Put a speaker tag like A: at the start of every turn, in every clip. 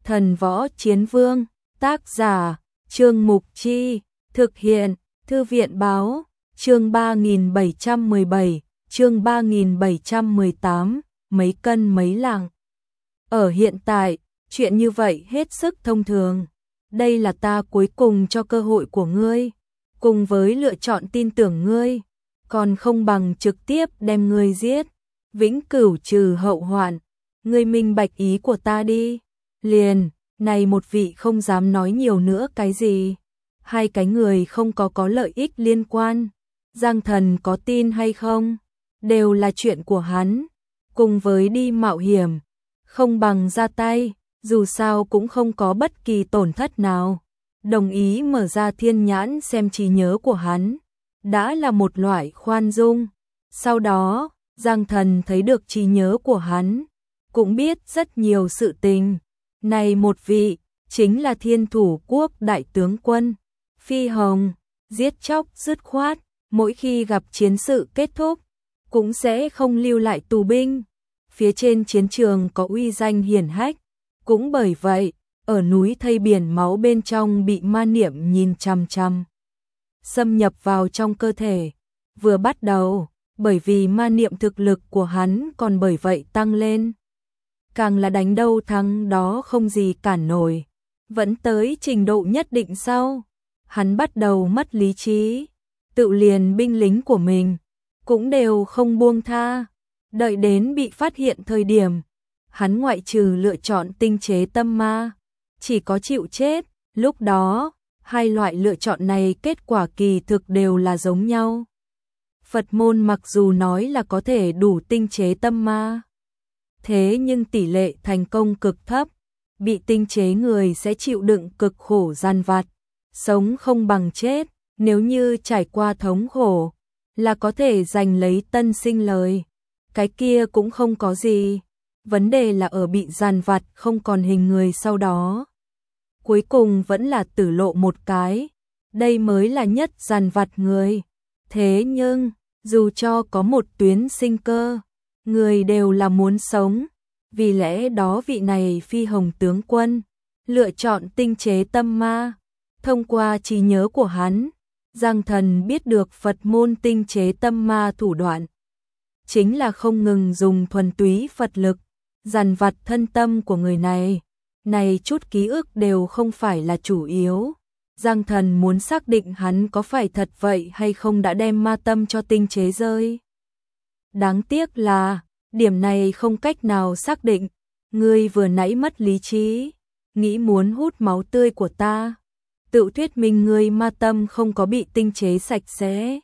A: Thần Võ Chiến Vương, tác giả, Trương Mục Chi, thực hiện, Thư viện báo, chương 3717, chương 3718, mấy cân mấy lạng. Ở hiện tại, chuyện như vậy hết sức thông thường. Đây là ta cuối cùng cho cơ hội của ngươi, cùng với lựa chọn tin tưởng ngươi, còn không bằng trực tiếp đem ngươi giết, vĩnh cửu trừ hậu hoạn. Ngươi minh bạch ý của ta đi. Liền, này một vị không dám nói nhiều nữa cái gì. Hai cái người không có lợi ích liên quan. Giang Thần có tin hay không, đều là chuyện của hắn. Cùng với đi mạo hiểm, không bằng ra tay, dù sao cũng không có bất kỳ tổn thất nào. Đồng ý mở ra thiên nhãn xem trí nhớ của hắn, đã là một loại khoan dung. Sau đó, Giang Thần thấy được trí nhớ của hắn, cũng biết rất nhiều sự tình. Này một vị, chính là Thiên Thủ Quốc đại tướng quân, Phi Hồng, giết chóc dứt khoát, mỗi khi gặp chiến sự kết thúc, cũng sẽ không lưu lại tù binh. Phía trên chiến trường có uy danh hiển hách, cũng bởi vậy, ở núi thây biển máu bên trong bị ma niệm nhìn chằm chằm, xâm nhập vào trong cơ thể. Vừa bắt đầu, bởi vì ma niệm thực lực của hắn còn bởi vậy tăng lên. Càng là đánh đâu thắng đó không gì cản nổi. Vẫn tới trình độ nhất định sau, hắn bắt đầu mất lý trí, tự liền binh lính của mình cũng đều không buông tha. Đợi đến bị phát hiện thời điểm, hắn ngoại trừ lựa chọn tinh chế tâm ma, chỉ có chịu chết. Lúc đó, hai loại lựa chọn này kết quả kỳ thực đều là giống nhau. Phật môn mặc dù nói là có thể đủ tinh chế tâm ma, thế nhưng tỷ lệ thành công cực thấp. Bị tinh chế người sẽ chịu đựng cực khổ gian vặt, sống không bằng chết. Nếu như trải qua thống khổ, là có thể giành lấy tân sinh lời, cái kia cũng không có gì. Vấn đề là ở bị gian vặt không còn hình người sau đó, cuối cùng vẫn là tử lộ một cái. Đây mới là nhất gian vặt người. Thế nhưng, dù cho có một tuyến sinh cơ, người đều là muốn sống. Vì lẽ đó vị này Phi Hồng tướng quân lựa chọn tinh chế tâm ma. Thông qua trí nhớ của hắn, Giang Thần biết được Phật môn tinh chế tâm ma thủ đoạn chính là không ngừng dùng thuần túy Phật lực dằn vặt thân tâm của người này. Này chút ký ức đều không phải là chủ yếu. Giang Thần muốn xác định hắn có phải thật vậy hay không đã đem ma tâm cho tinh chế rơi. Đáng tiếc là điểm này không cách nào xác định. Ngươi vừa nãy mất lý trí, nghĩ muốn hút máu tươi của ta, tự thuyết minh ngươi ma tâm không có bị tinh chế sạch sẽ.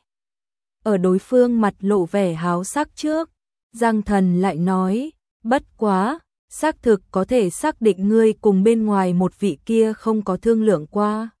A: Ở đối phương mặt lộ vẻ háo sắc trước, Giang Thần lại nói, bất quá, xác thực có thể xác định ngươi cùng bên ngoài một vị kia không có thương lượng qua.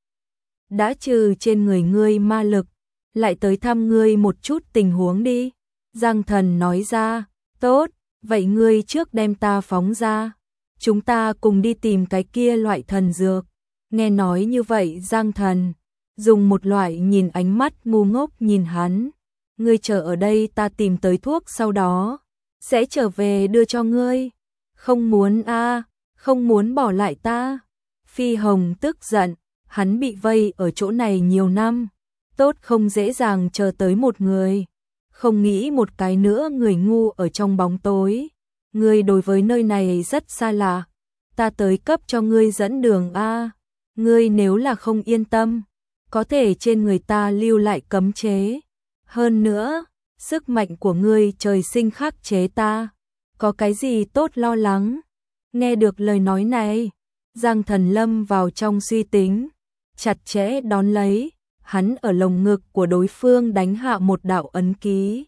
A: Đã trừ trên người ngươi ma lực, lại tới thăm ngươi một chút tình huống đi. Giang Thần nói ra, tốt, vậy ngươi trước đem ta phóng ra, chúng ta cùng đi tìm cái kia loại thần dược. Nghe nói như vậy Giang Thần dùng một loại nhìn ánh mắt ngu ngốc nhìn hắn. Ngươi chờ ở đây, ta tìm tới thuốc sau đó sẽ trở về đưa cho ngươi. Không muốn a, không muốn bỏ lại ta. Phi Hồng tức giận, hắn bị vây ở chỗ này nhiều năm, tốt không dễ dàng chờ tới một người. Không nghĩ một cái nữa người ngu ở trong bóng tối. Ngươi đối với nơi này rất xa lạ, ta tới cấp cho ngươi dẫn đường a. Ngươi nếu là không yên tâm, có thể trên người ta lưu lại cấm chế. Hơn nữa, sức mạnh của ngươi trời sinh khắc chế ta, có cái gì tốt lo lắng. Nghe được lời nói này, Giang Thần lâm vào trong suy tính, chặt chẽ đón lấy. Hắn ở lồng ngực của đối phương đánh hạ một đạo ấn ký.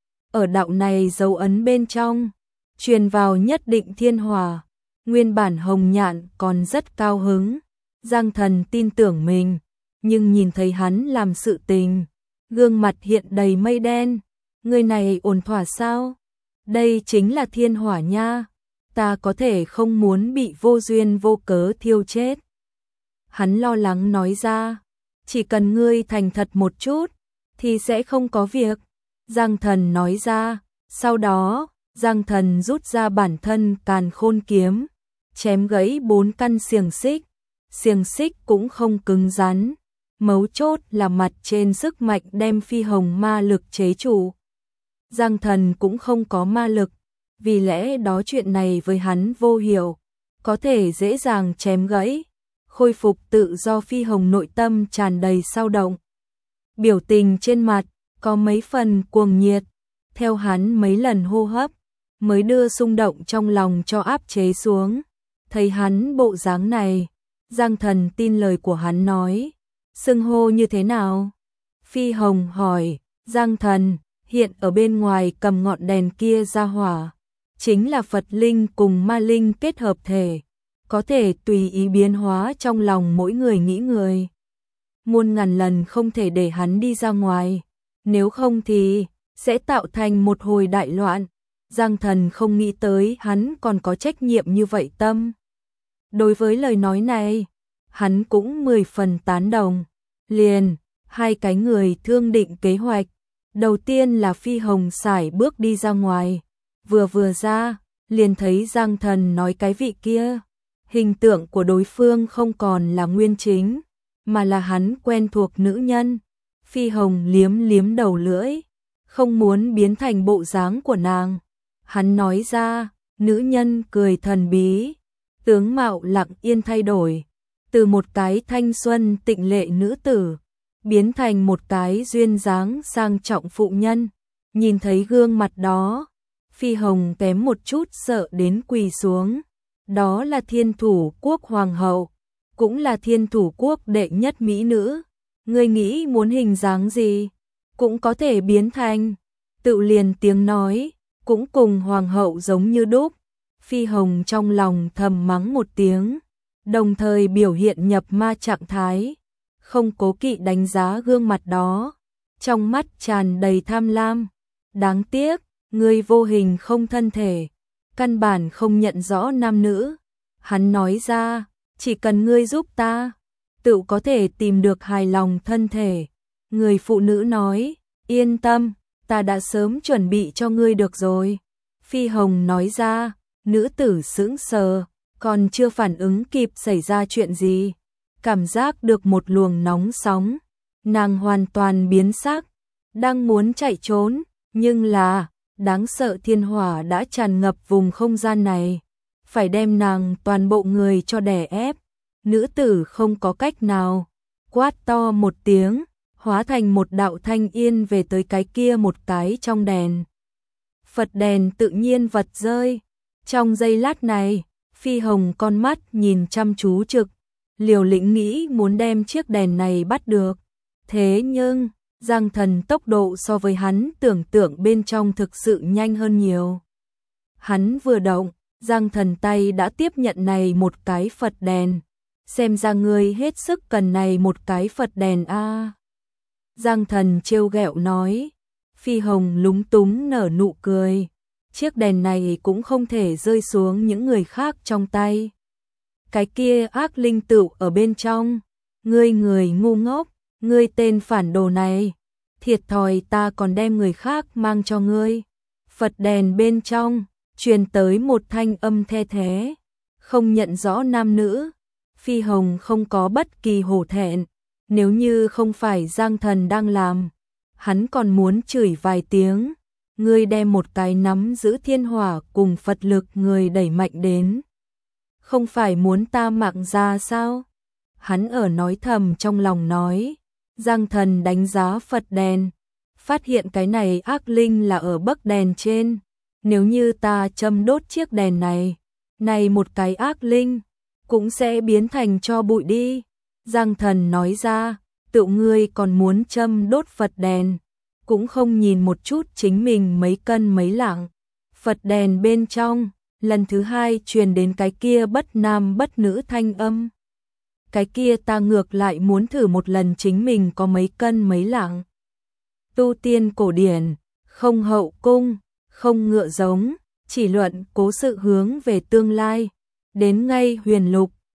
A: Ở đạo này dấu ấn bên trong truyền vào nhất định thiên hỏa. Nguyên bản Hồng Nhạn còn rất cao hứng, Giang Thần tin tưởng mình, nhưng nhìn thấy hắn làm sự tình, gương mặt hiện đầy mây đen. Người này ổn thỏa sao? Đây chính là thiên hỏa nha, ta có thể không muốn bị vô duyên vô cớ thiêu chết. Hắn lo lắng nói ra, chỉ cần ngươi thành thật một chút, thì sẽ không có việc. Giang Thần nói ra, sau đó, Giang Thần rút ra bản thân Càn Khôn kiếm, chém gãy 4 căn xiềng xích cũng không cứng rắn, mấu chốt là mặt trên sức mạnh đem phi hồng ma lực chế trụ. Giang Thần cũng không có ma lực, vì lẽ đó chuyện này với hắn vô hiệu, có thể dễ dàng chém gãy, khôi phục tự do. Phi hồng nội tâm tràn đầy sao động, biểu tình trên mặt có mấy phần cuồng nhiệt, theo hắn mấy lần hô hấp mới đưa xung động trong lòng cho áp chế xuống. Thấy hắn bộ dáng này, Giang Thần tin lời của hắn nói, xưng hô như thế nào? Phi hồng hỏi. Giang Thần, hiện ở bên ngoài cầm ngọn đèn kia ra hỏa, chính là Phật linh cùng ma linh kết hợp thể, có thể tùy ý biến hóa trong lòng mỗi người nghĩ người. Muôn ngàn lần không thể để hắn đi ra ngoài, nếu không thì sẽ tạo thành một hồi đại loạn. Giang Thần không nghĩ tới hắn còn có trách nhiệm như vậy tâm. Đối với lời nói này, hắn cũng 10 phần tán đồng. Liền, hai cái người thương định kế hoạch. Đầu tiên là Phi hồng sải bước đi ra ngoài, vừa ra, liền thấy Giang Thần nói cái vị kia. Hình tượng của đối phương không còn là Nguyên Chính, mà là hắn quen thuộc nữ nhân. Phi hồng liếm liếm đầu lưỡi, không muốn biến thành bộ dáng của nàng. Hắn nói ra, nữ nhân cười thần bí, tướng mạo lặng yên thay đổi, từ một cái thanh xuân tịnh lệ nữ tử, biến thành một cái duyên dáng sang trọng phụ nhân. Nhìn thấy gương mặt đó, Phi hồng kém một chút sợ đến quỳ xuống. Đó là Thiên Thủ Quốc Hoàng hậu, cũng là Thiên Thủ Quốc đệ nhất mỹ nữ. Ngươi nghĩ muốn hình dáng gì, cũng có thể biến thành. Tự liền tiếng nói, cũng cùng Hoàng hậu giống như đúc. Phi hồng trong lòng thầm mắng một tiếng, đồng thời biểu hiện nhập ma trạng thái, không cố kỵ đánh giá gương mặt đó, trong mắt tràn đầy tham lam. Đáng tiếc, ngươi vô hình không thân thể, căn bản không nhận rõ nam nữ. Hắn nói ra, chỉ cần ngươi giúp ta, tự có thể tìm được hài lòng thân thể. Người phụ nữ nói, yên tâm, ta đã sớm chuẩn bị cho ngươi được rồi. Phi hồng nói ra, nữ tử sững sờ, còn chưa phản ứng kịp xảy ra chuyện gì, cảm giác được một luồng nóng sóng, nàng hoàn toàn biến sắc, đang muốn chạy trốn, nhưng là đáng sợ thiên hỏa đã tràn ngập vùng không gian này, phải đem nàng toàn bộ người cho đè ép. Nữ tử không có cách nào, quát to một tiếng, hóa thành một đạo thanh yên về tới cái kia một cái trong đèn. Phật đèn tự nhiên vật rơi. Trong giây lát này, Phi hồng con mắt nhìn chăm chú trực, liều lĩnh nghĩ muốn đem chiếc đèn này bắt được. Thế nhưng, Giang Thần tốc độ so với hắn tưởng tượng bên trong thực sự nhanh hơn nhiều. Hắn vừa động, Giang Thần tay đã tiếp nhận này một cái Phật đèn. Xem ra ngươi hết sức cần này một cái Phật đèn a. Giang Thần trêu ghẹo nói. Phi hồng lúng túng nở nụ cười. Chiếc đèn này cũng không thể rơi xuống những người khác trong tay. Cái kia ác linh tựu ở bên trong. Ngươi người ngu ngốc, ngươi tên phản đồ này. Thiệt thòi ta còn đem người khác mang cho ngươi. Phật đèn bên trong, truyền tới một thanh âm the thế. Không nhận rõ nam nữ. Phi hồng không có bất kỳ hổ thẹn. Nếu như không phải Giang Thần đang làm, hắn còn muốn chửi vài tiếng. Ngươi đem một cái nắm giữ thiên hỏa cùng Phật lực người đẩy mạnh đến. Không phải muốn ta mạng ra sao? Hắn ở nói thầm trong lòng nói. Giang Thần đánh giá Phật đèn, phát hiện cái này ác linh là ở bấc đèn trên. Nếu như ta châm đốt chiếc đèn này một cái ác linh cũng sẽ biến thành tro bụi đi. Giang Thần nói ra, tự ngươi còn muốn châm đốt Phật đèn, cũng không nhìn một chút chính mình mấy cân mấy lạng. Phật đèn bên trong, lần thứ hai truyền đến cái kia bất nam bất nữ thanh âm. Cái kia ta ngược lại muốn thử một lần chính mình có mấy cân mấy lạng. Tu tiên cổ điển, không hậu cung, không ngựa giống, chỉ luận cố sự hướng về tương lai. Đến ngay huyền lục,